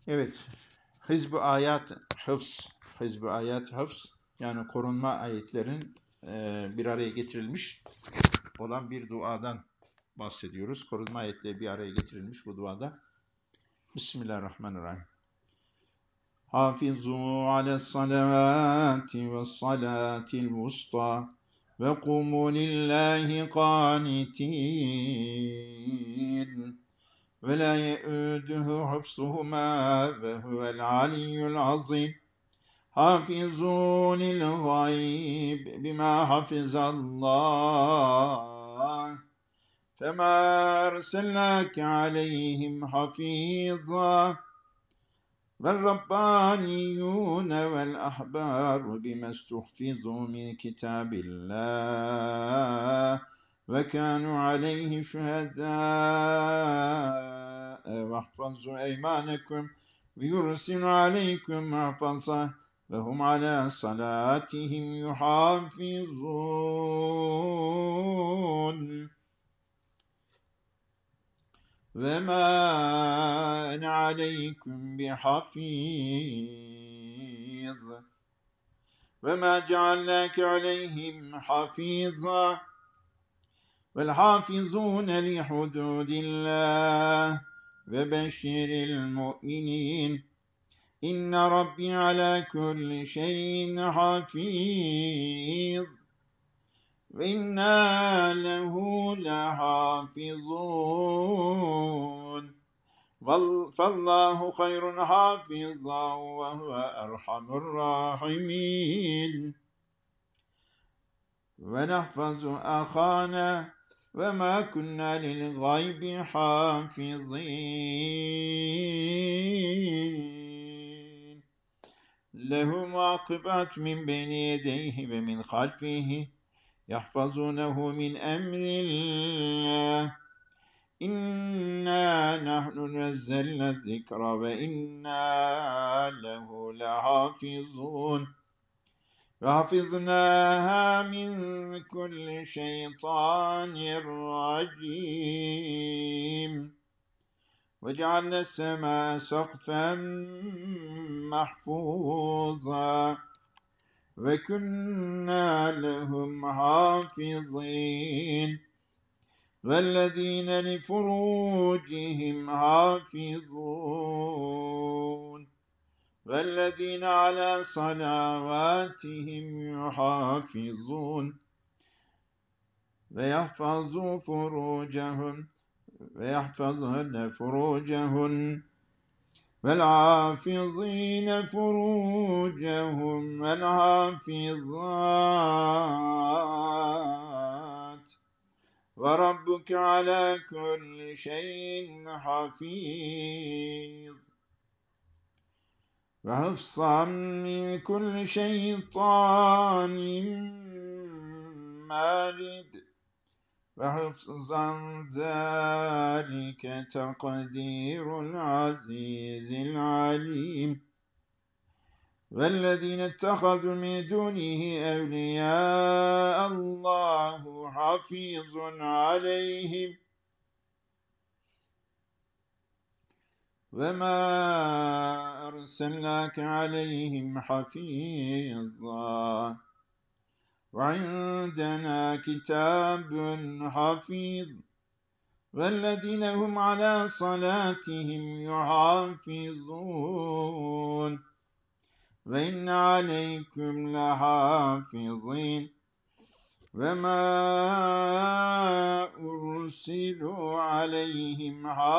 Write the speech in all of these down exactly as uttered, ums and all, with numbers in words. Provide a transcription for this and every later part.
Evet, Hizb-ı Ayat Hıfz, Hizb-ı Ayat Hıfz yani korunma ayetlerin e, bir araya getirilmiş olan bir duadan bahsediyoruz. Korunma ayetleri bir araya getirilmiş bu duada. Bismillahirrahmanirrahim. Hafizu ales salavati ve salatil vusta ve kumu lillahi qanitin ve la ye'uduhu hafsuhuma ve huvel aliyyul azim. حافظوا للغيب بما حفظ الله فما أرسلناك عليهم حفيظا والربانيون والأحبار بما استحفظوا من كتاب الله وكانوا عليه شهداء واحفظوا أيمانكم ويرسل عليكم حفظا وهم على صلاتهم يحافظون وما أنا عليكم بحفيظ وما جعلناك عليهم حفيظا والحافظون لحدود الله وبشر المؤمنين إن ربي على كل شيء حفيظ وإنا له لحافظون فالله خير حافظا وهو أرحم الراحمين ونحفظ أخانا وما كنا للغيب حافظين له معقبات من بين يديه ومن خلفه يحفظونه من أمر الله إنا نحن نزلنا الذكر وإنا له لحافظون وحفظناها من كل شيطان رجيم وجعلنا السماء سقفا محفوظا وكنا لهم حافظين والذين لفروجهم حافظون والذين على صلواتهم يحافظون ويحفظوا فروجهم ويحفظن فروجهن والحافظين فروجهم والحافظات وربك على كل شيء حفيظ وحفظا من كل شيطان مارد وحفظا ذلك تقدير العزيز العليم والذين اتخذوا من دونه أولياء الله حفيظ عليهم وما أرسلناك عليهم حفيظا وعندنا كتاب حفيظ والذين هم على صلاتهم يحافظون وإن عليكم لحافظين وما أرسلوا عليهم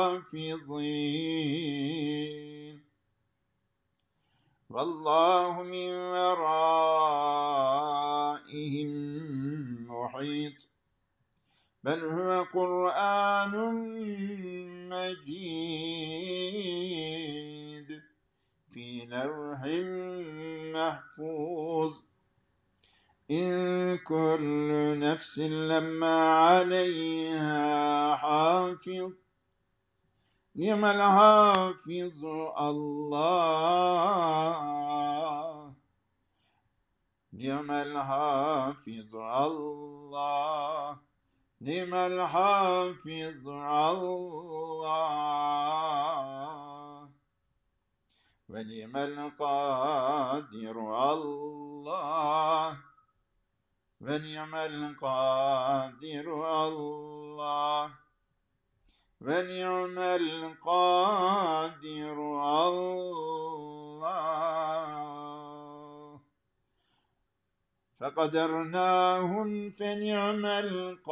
حافظين والله من ورائهم محيط بل هو قرآن مجيد في لوح محفوظ إن كل نفس لما عليها حافظ نعم الحافظ الله نعم الحافظ الله نعم الحافظ الله ve ni'mel kadiru Allah ve ni'mel kadiru Allah ve ni'mel kadiru Allah fekadernahu fe ni'mel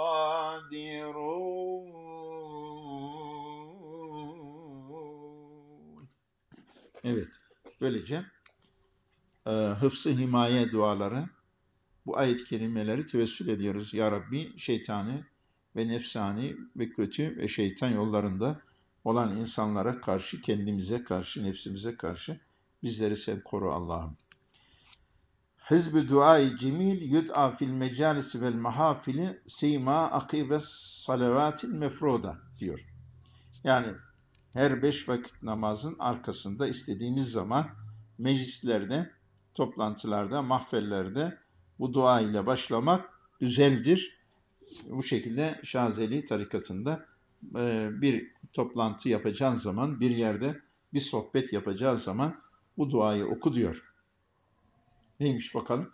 kadirun. Evet, böylece e, hıfz-ı himaye duaları, bu ayet-i kerimeleri tevessül ediyoruz. Ya Rabbi, şeytani ve nefsani ve kötü ve şeytan yollarında olan insanlara karşı, kendimize karşı, nefsimize karşı bizleri sen koru Allah'ım. Hizb-i duai cemil yud'a fil mecalisi vel mahafili sima akibes salavatil mefruda diyor. Yani her beş vakit namazın arkasında istediğimiz zaman meclislerde, toplantılarda, mahfellerde bu dua ile başlamak güzeldir. Bu şekilde Şazeli tarikatında bir toplantı yapacağın zaman, bir yerde bir sohbet yapacağı zaman bu duayı oku diyor. Neymiş bakalım?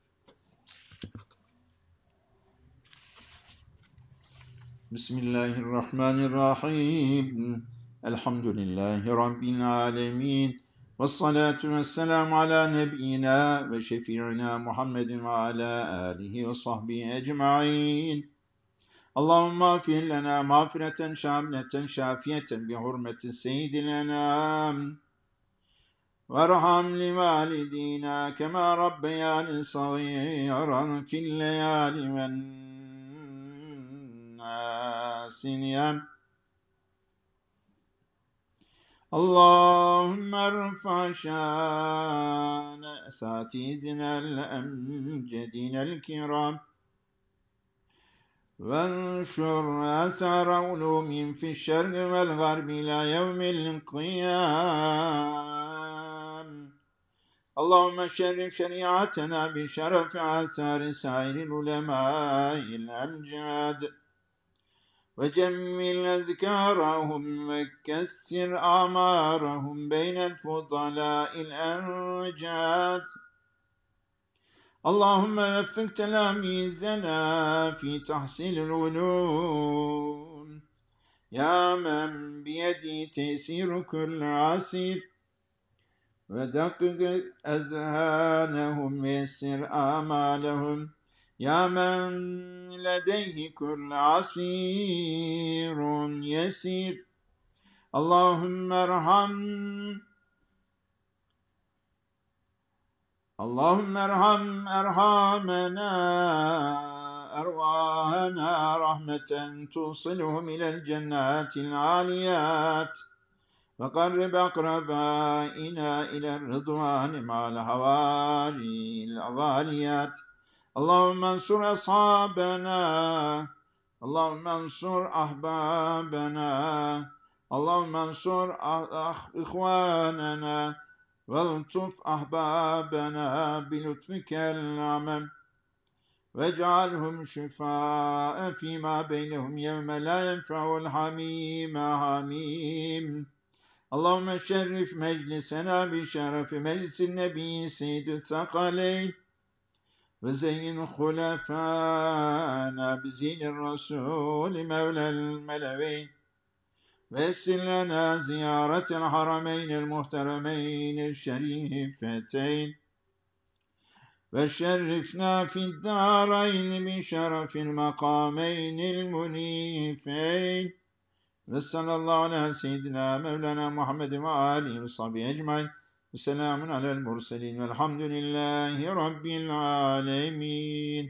Bismillahirrahmanirrahim. Elhamdülillahi Rabbil alemin. Vessalatu vesselamu ala nebiyyina ve şefi'ina Muhammedin ve ala alihi ve sahbihi ecma'in. Allahümme afir lena mağfireten şamileten şafiyeten bi hurmeti seyyidil enam. Verham li validina kema rabbeyani sagiran fil leyali ven nasiniyem. Allahümme erfa şâne esâtizinel emcedinel kiram وانشر أثر علومهم في الشرق والغرب إلى يوم القيام اللهم شرف شريعتنا بشرف آثار سائر العلماء الأمجاد وجمل أذكارهم وكسر أعمارهم بين الفضلاء الأنجاد اللهم وفق تلاميذنا في تحصيل العلوم يا من بيده تيسير كل عسير ودقق أذهانهم ويسر آمالهم يا من لديه كل عسير يسير اللهم ارحم اللهم ارحم أرحامنا أرواحنا رحمة توصلهم إلى الجنات العاليات وقرب أقربائنا إلى الرضوان مع الحواري الغاليات اللهم انصر أصحابنا اللهم انصر أحبابنا اللهم انصر إخواننا والطف أحبابنا بلطفك الأعمم واجعلهم شفاء فيما بينهم يوم لا ينفع الحميم حميم اللهم شرف مجلسنا بشرف مجلس النبي سيد الثقلين وزين خلفانا بزين الرسول مولى الملوين ويسر لنا زيارة الحرمين المحترمين الشريفتين وشرفنا في الدارين بشرف المقامين المنيفين وصلى الله على سيدنا مولانا محمد وآله وصحبه أجمعين وسلام على المرسلين والحمد لله رب العالمين.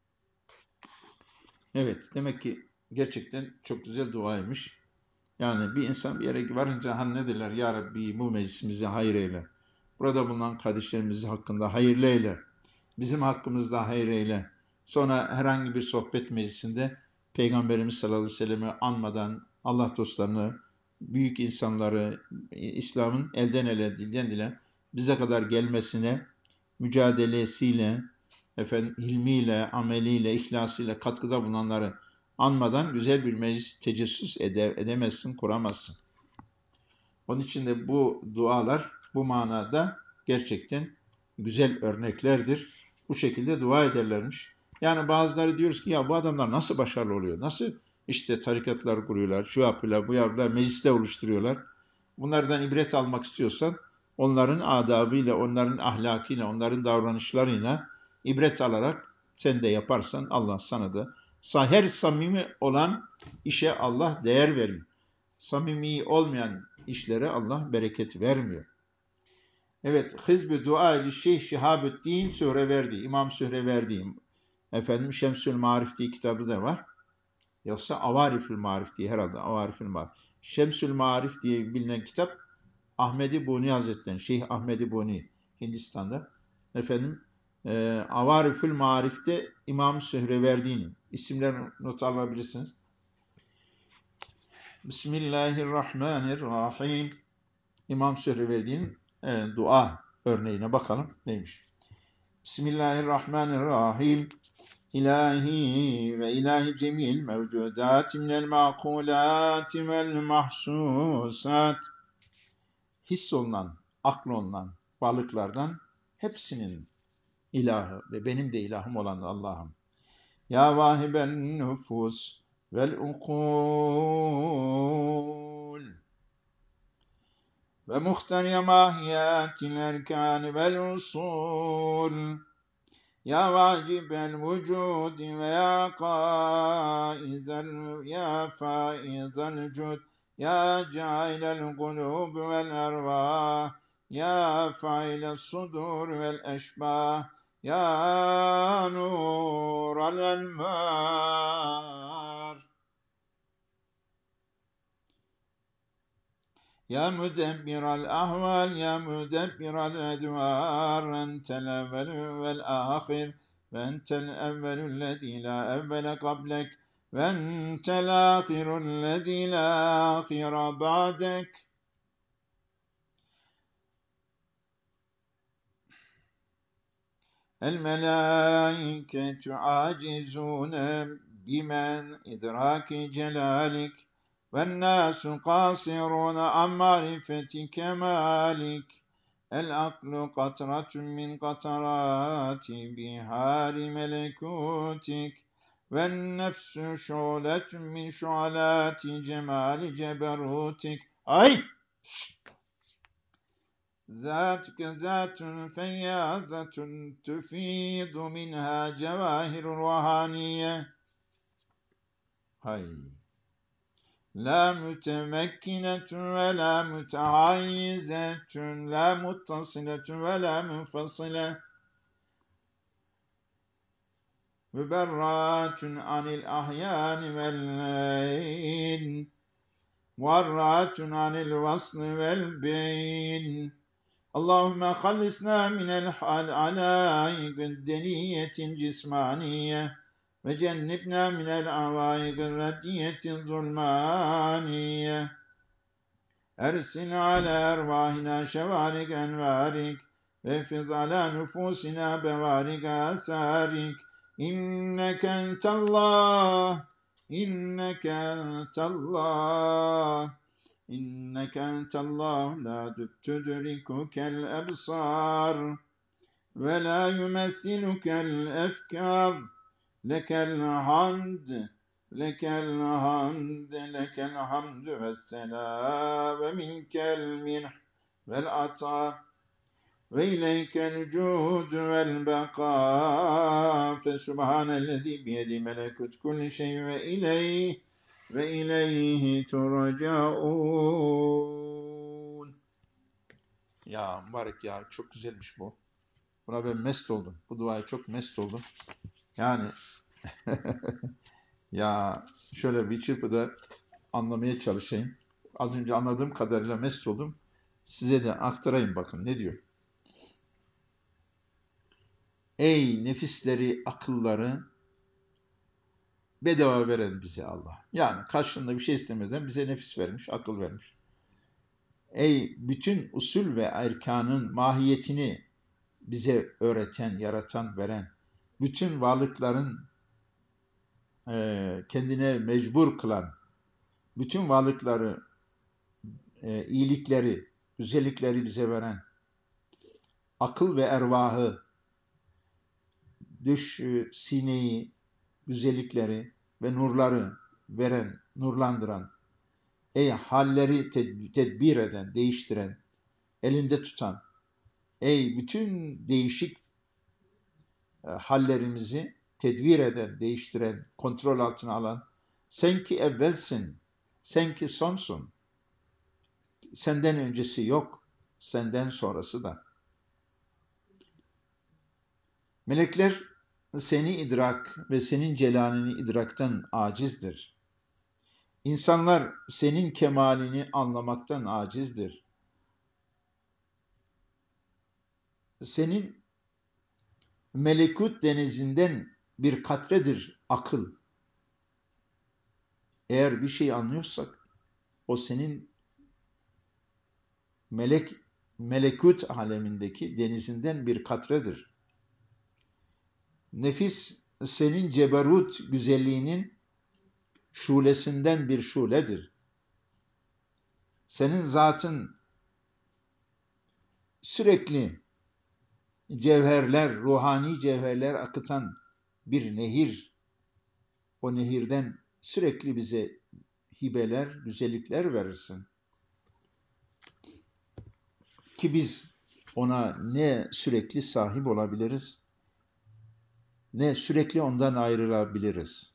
Evet, demek ki gerçekten çok güzel duaymış. Yani bir insan bir yere varınca hani ne derler? Ya Rabbi bu meclisimizi hayır eyle. Burada bulunan kardeşlerimiz hakkında hayırlı eyle. Bizim hakkımızda hayır eyle. Sonra herhangi bir sohbet meclisinde Peygamberimiz sallallahu aleyhi ve sellem'i anmadan Allah dostlarını, büyük insanları, İslam'ın elden ele, dilden dile bize kadar gelmesine mücadelesiyle, efendim, ilmiyle, ameliyle, ihlasıyla katkıda bulunanları anmadan güzel bir meclis tecessüs eder, edemezsin, kuramazsın. Onun için de bu dualar bu manada gerçekten güzel örneklerdir. Bu şekilde dua ederlermiş. Yani bazıları diyoruz ki ya bu adamlar nasıl başarılı oluyor? Nasıl işte tarikatlar kuruyorlar, şu yapıyorlar, bu yapıyorlar, meclisler oluşturuyorlar. Bunlardan ibret almak istiyorsan onların adabıyla, onların ahlakıyla, onların davranışlarıyla ibret alarak sen de yaparsan Allah sana da her samimi olan işe Allah değer veriyor. Samimi olmayan işlere Allah bereket vermiyor. Evet, Hizb-i Dua-i Şeyh Şihabüddin Sühreverdi, İmam Sühreverdi, efendim Şemsül Marif diye kitabı da var. Yoksa Avarifül Marif diye herhalde, Avarifül Marif. Şemsül Marif diye bilinen kitap, Ahmedi Buni Hazretleri, Şeyh Ahmedi Buni, Hindistan'da. Efendim, e, Avarifül Marif'te İmam Sühreverdi'nin isimlerini not alabilirsiniz. Bismillahirrahmanirrahim. İmam Sühreverdi'nin e, dua örneğine bakalım neymiş. Bismillahirrahmanirrahim. İlahi ve ilahi cemil mevcudat minel makulat vel mahsusat. Hissolunan, aklolunan varlıklardan hepsinin ilahı ve benim de ilahım olan Allah'ım. Ya vahibel nüfus vel ukul ve muhtariye mahiyatil erkan vel usul. Ya vacibel vücud ve ya kaizel ya faizel cud ya cailel kulub vel ervah ya failes sudur vel eşbah ya nural elmar ya müdebbiral ahval ya müdebbiral edvar entel evvelü vel ahir ve entel evvelü lezî la evvele kablek ve entel ahiru lezî la ahire ba'dek. El melâiketu acizûne bimen idraki celalik وَالنَّاسُ قَاصِرُونَ عَنْ مَعْرِفَةِ كَمَالِكَ الْعَقْلُ قَطْرَةٌ مِنْ قَطَرَاتِ بِحَارِ مَلَكُوتِكَ وَالنَّفْسُ شُعْلَةٌ مِنْ شُعَلَاتِ جَمَالِ جَبَرُوتِكَ. Ay! ذَاتُكَ ذَاتٌ فَيَّازَةٌ تُفِيضُ مِنْهَا جَوَاهِرُ الرُّوحَانِيَّةِ. Hay! La mütemekkinetun ve la müteayyizetun, la muttasiletun ve la munfasile. Müberratun anil ahyani vel leyn. Muarratun anil vaslı vel beyn. Allahümme hallisna minel hal alaik deniyetin cismaniye. Ve cennibna minel avaigir radiyetin zulmaniye. Ersil ala ervahina şevarik envarik ve fiz ala nüfusina bevarik asarik. İnneke entallah, inneke entallah, inneke entallah la tudrikukel ebsar ve la yumessilukel efkar. Lekel hamd, lekel hamd, lekel hamd ve selam ve minkel minh vel ata ve ileykel cud vel beka. Fe subhanellezi biyedi melekut kulli şey ve ileyh ve ileyhi turcaun. Ya mübarek ya, çok güzelmiş bu. Buna ben mest oldum. Bu duaya çok mest oldum. Yani ya şöyle bir çırpıda anlamaya çalışayım. Az önce anladığım kadarıyla mest oldum. Size de aktarayım, bakın ne diyor. Ey nefisleri, akılları bedava veren bize Allah. Yani karşılığında bir şey istemeden bize nefis vermiş, akıl vermiş. Ey bütün usul ve erkanın mahiyetini bize öğreten, yaratan, veren, bütün varlıkların e, kendine mecbur kılan, bütün varlıkları, e, iyilikleri, güzellikleri bize veren, akıl ve ervahı, düş sineyi, güzellikleri ve nurları veren, nurlandıran, ey halleri tedbir eden, değiştiren, elinde tutan, ey bütün değişik e, hallerimizi tedbir eden, değiştiren, kontrol altına alan, sen ki evvelsin, sen ki sonsun, senden öncesi yok, senden sonrası da. Melekler seni idrak ve senin celalini idraktan acizdir. İnsanlar senin kemalini anlamaktan acizdir. Senin melekut denizinden bir katredir akıl. Eğer bir şey anlıyorsak, o senin melek melekut alemindeki denizinden bir katredir. Nefis senin ceberut güzelliğinin şulesinden bir şuledir. Senin zatın sürekli cevherler, ruhani cevherler akıtan bir nehir. O nehirden sürekli bize hibeler, güzellikler verirsin. Ki biz ona ne sürekli sahip olabiliriz, ne sürekli ondan ayrılabiliriz.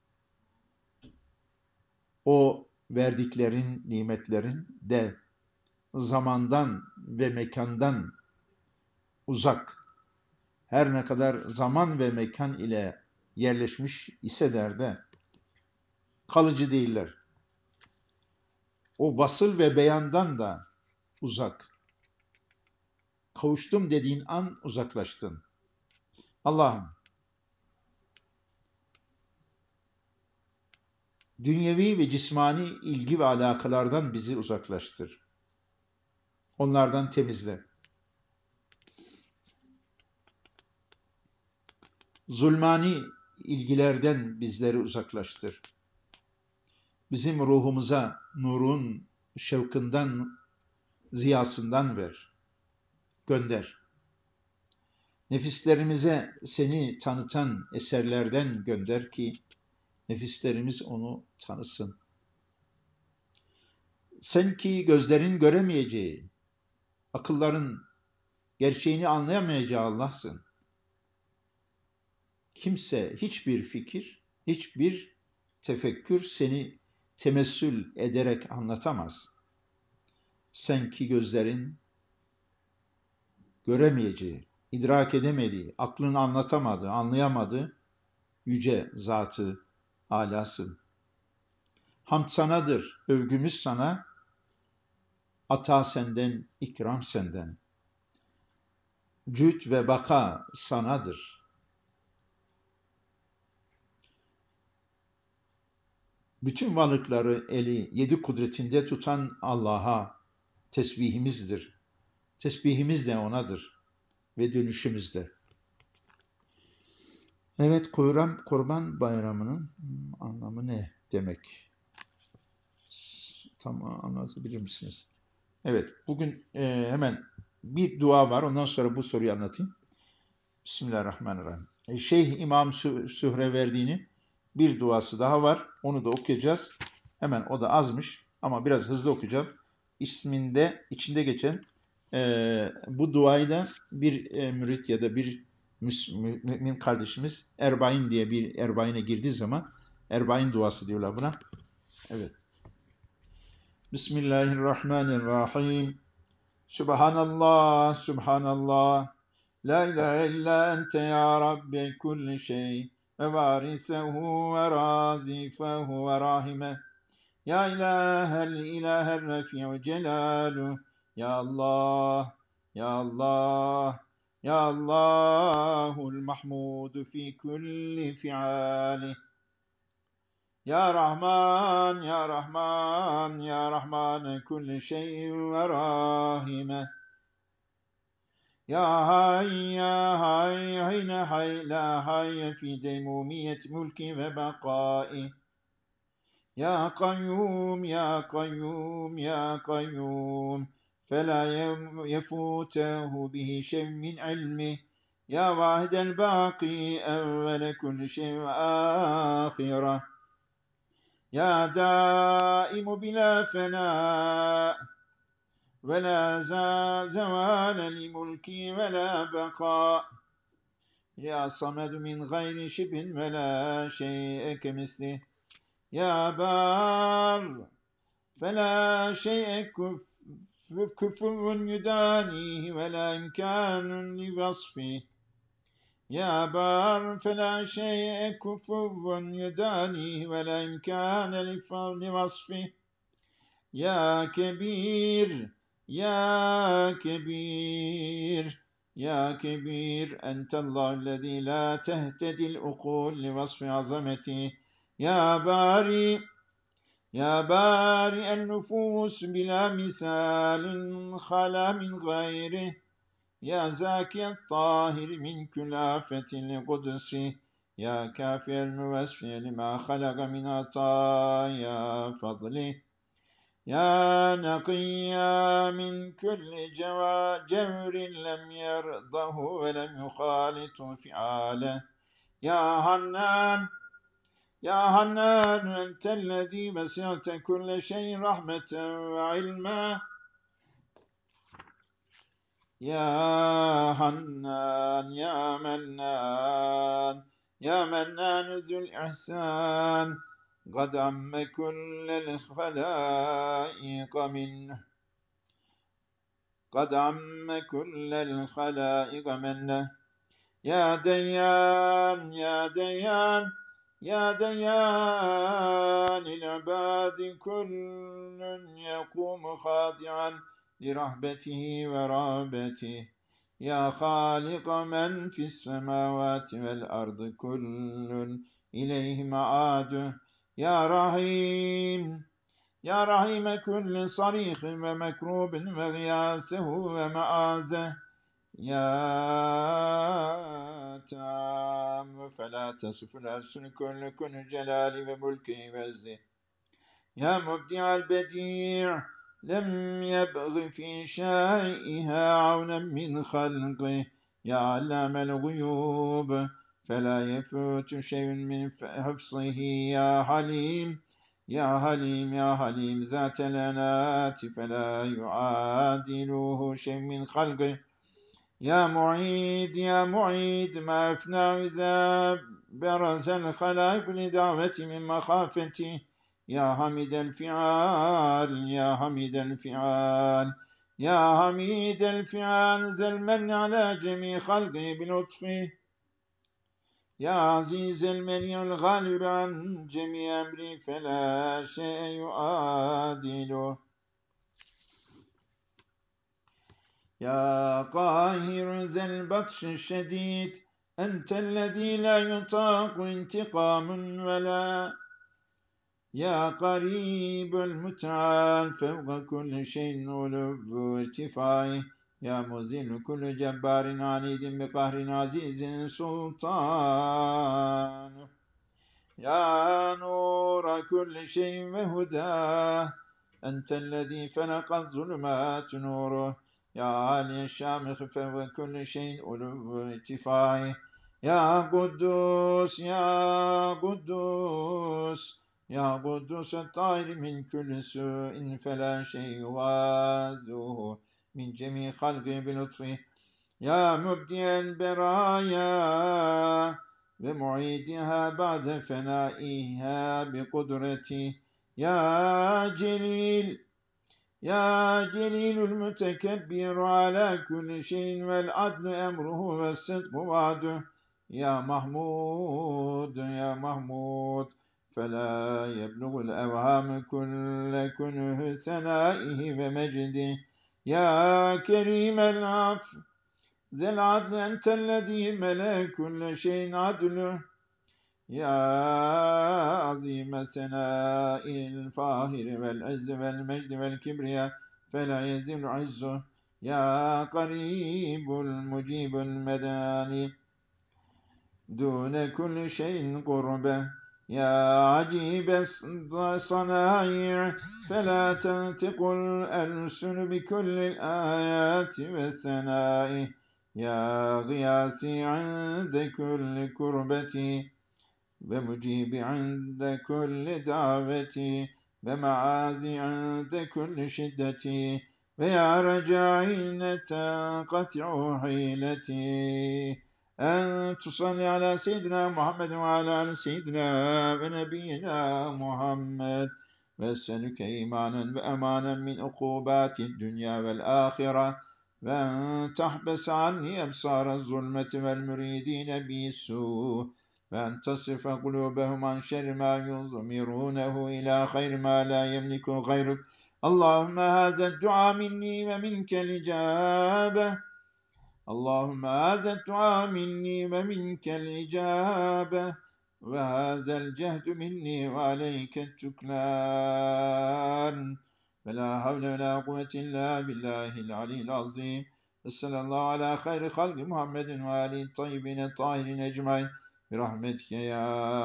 O verdiklerin, nimetlerin de zamandan ve mekandan uzak, her ne kadar zaman ve mekan ile yerleşmiş iseler de kalıcı değiller. O basıl ve beyandan da uzak. Kavuştum dediğin an uzaklaştın. Allah'ım, dünyevi ve cismani ilgi ve alakalardan bizi uzaklaştır. Onlardan temizle. Zulmani ilgilerden bizleri uzaklaştır. Bizim ruhumuza nurun şevkından, ziyasından ver, gönder. Nefislerimize seni tanıtan eserlerden gönder ki nefislerimiz onu tanısın. Sen ki gözlerin göremeyeceği, akılların gerçeğini anlayamayacağı Allah'sın. Kimse hiçbir fikir, hiçbir tefekkür seni temessül ederek anlatamaz. Sen ki gözlerin göremeyeceği, idrak edemediği, aklın anlatamadığı, anlayamadığı yüce zatı, alasın. Hamd sanadır, övgümüz sana, ata senden, ikram senden. Cüd ve baka sanadır. Bütün varlıkları eli yedi kudretinde tutan Allah'a tesbihimizdir. Tesbihimiz de onadır ve dönüşümüz de. Evet, Kurban, Kurban Bayramı'nın anlamı ne demek? Tam anlatabilir misiniz? Evet, bugün e, hemen bir dua var. Ondan sonra bu soruyu anlatayım. Bismillahirrahmanirrahim. E, Şeyh İmam Sühreverdi'nin bir duası daha var. Onu da okuyacağız. Hemen o da azmış ama biraz hızlı okuyacağım. İsminde, içinde geçen e, bu duayı da bir e, mürit ya da bir mümin kardeşimiz Erbain diye bir Erbain'e girdiği zaman Erbain duası diyorlar buna. Evet. Bismillahirrahmanirrahim. Subhanallah, Subhanallah. La ilahe illa ente ya Rabbi kulli şey ve varisehu ve razifehu ve rahime. Ya ilahel ilahel refi'u celalu. Ya Allah, Ya Allah, Ya Allahul mahmudu fi kulli fi'ali. Ya Rahman, Ya Rahman, Ya Rahman kulli şeyin ve rahime. Ya hay, ya hay, hayne hay, la hay fi deymumiyet mulki ve bakai. Ya kayyum, ya kayyum, ya kayyum فلا يفوته به شيء من علمه. يا واحد الباقي أول كل شيء وآخرة. يا دائم بلا فناء ولا زوال لملكي ولا بقاء. يا صمد من غير شبه ولا شيء كمثله. يا بار فلا شيء كفو يدانيه ولا إمكان لوصفه. يا بار فلا شيء كفو يدانيه ولا إمكان لوصفه. يا كبير يا كبير يا كبير أنت الله الذي لا تهتدي العقول لوصف عظمته. يا باري يا بارئ النفوس بلا مثال خلا من غيره. يا زاكي الطاهر من كل آفة لقدس. يا كافي الموسع لما خلق من عطايا فضله. يا نقيا من كل جور لم يرضه ولم يخالط فعاله. يا حنان يا حنان أنت الذي وسعت كل شيء رحمة وعلما. يا حنان يا منان يا منان ذو الإحسان. قد عم كل الخلائق منه قد عم كل الخلائق منه. يا ديان يا ديان يا ديان العباد كل يقوم خاضعا لرهبته ورهبته. يا خالق من في السماوات والأرض كل إليه معاده. يا رحيم يا رحيم كل صريخ ومكروب وغياثه ومآزه. يا تام فلا تصف الألسن كل كن جلال وملكه وعزه. يا مبدع البديع لم يبغ في شيئها عونا من خلقه. يا علام الغيوب فلا يفوت شيء من حفظه. يا حليم يا حليم يا حليم ذات الأنات فلا يعادله شيء من خلقه. يا معيد يا معيد ما أفنى إذا برز الخلائق لدعوة من مخافته. يا حميد الفعال يا حميد الفعال يا حميد الفعال ذا المن على جميع خلقه بلطفه. يا عزيز المنيع الغالب عن جميع أمري فلا شيء يعادله. يا قاهر ذا البطش الشديد أنت الذي لا يطاق انتقام ولا. يا قريب المتعال فوق كل شيء علو ارتفاعه. يا مذل كل جبار عنيد بقهر عزيز سلطان. يا نور كل شيء وهداه أنت الذي فلق الظلمات نوره. يا عالي الشامخ فوق كل شيء علو ارتفاعه. يا قدوس يا قدوس يا قدوس الطاهر من كل سوء فلا شيء يوازه من جميع خلقه بلطفه. يا مبدئ البرايا ومعيدها بعد فنائها بقدرته. يا جليل يا جليل المتكبر على كل شيء والعدل أمره والصدق وعده. يا محمود يا محمود فلا يبلغ الأوهام كل كنه ثنائه ومجده. يا كريم العفو ذا العدل أنت الذي ملأ كل شيء عدله. يا عظيم الثناء الفاخر والعز والمجد والكبرياء فلا يزل عزه. يا قريب المجيب المداني دون كل شيء قربه. يا عجيب الصنائع فلا تنطق الألسن بكل الآيات والثناء يا غياثي عند كل كربتي ومجيب عند كل دعوتي ومعاذي عند كل شدتي ويا رجائي تنقطع حيلتي أن تصلي على سيدنا محمد وعلى آل سيدنا ونبينا محمد وأسألك إيمانا وأمانا من عقوبات الدنيا والآخرة وأن تحبس عني أبصار الظلمة والمريدين بالسوء وأن تصرف قلوبهم عن شر ما يضمرونه إلى خير ما لا يملك غيرك اللهم هذا الدعاء مني ومنك الإجابة اللهم هذا الدعاء مني ومنك الإجابة وهذا الجهد مني وعليك التكلان ولا حول ولا قوة إلا بالله العلي العظيم صلى الله على خير خلق محمد وآله الطيبين الطاهرين أجمعين برحمتك يا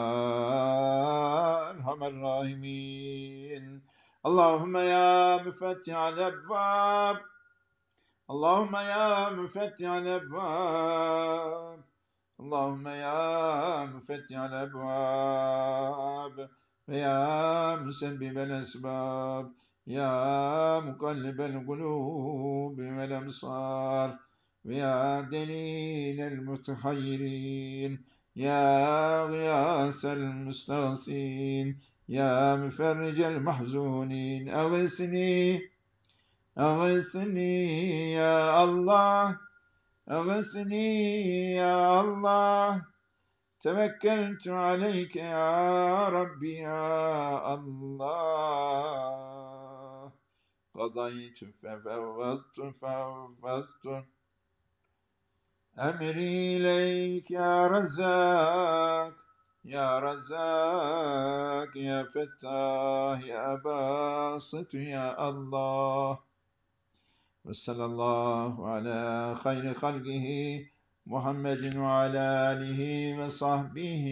أرحم الراحمين اللهم يا مفتح الأبواب اللهم يا مفتح الأبواب اللهم يا مفتح الأبواب ويا مسبب الأسباب يا مقلب القلوب والأبصار ويا دليل المتحيرين يا غياث المستغيثين يا مفرج المحزونين أغثني أغثني يا الله أغثني يا الله توكلت عليك يا ربي يا الله قضيت ففوضت فوضت أمري إليك يا رزاق يا رزاق يا فتاح يا باسط يا الله وصلى الله على خير خلقه محمد وعلى آله وصحبه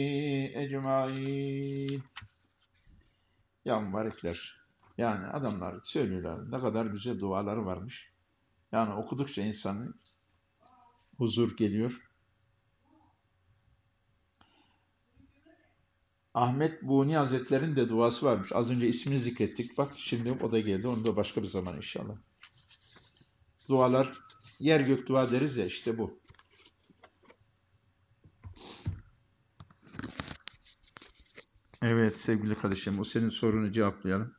ecmaîn. Ya mübarekler. Yani adamlar söylüyorlar ne kadar güzel duaları varmış. Yani okudukça insanın huzur geliyor. Ahmet Buni Hazretleri'nin de duası varmış. Az önce ismini zikrettik. Bak şimdi o da geldi. Onu da başka bir zaman inşallah. Dualar yer gök dua deriz ya işte bu. Evet sevgili kardeşim o senin sorunu cevaplayalım.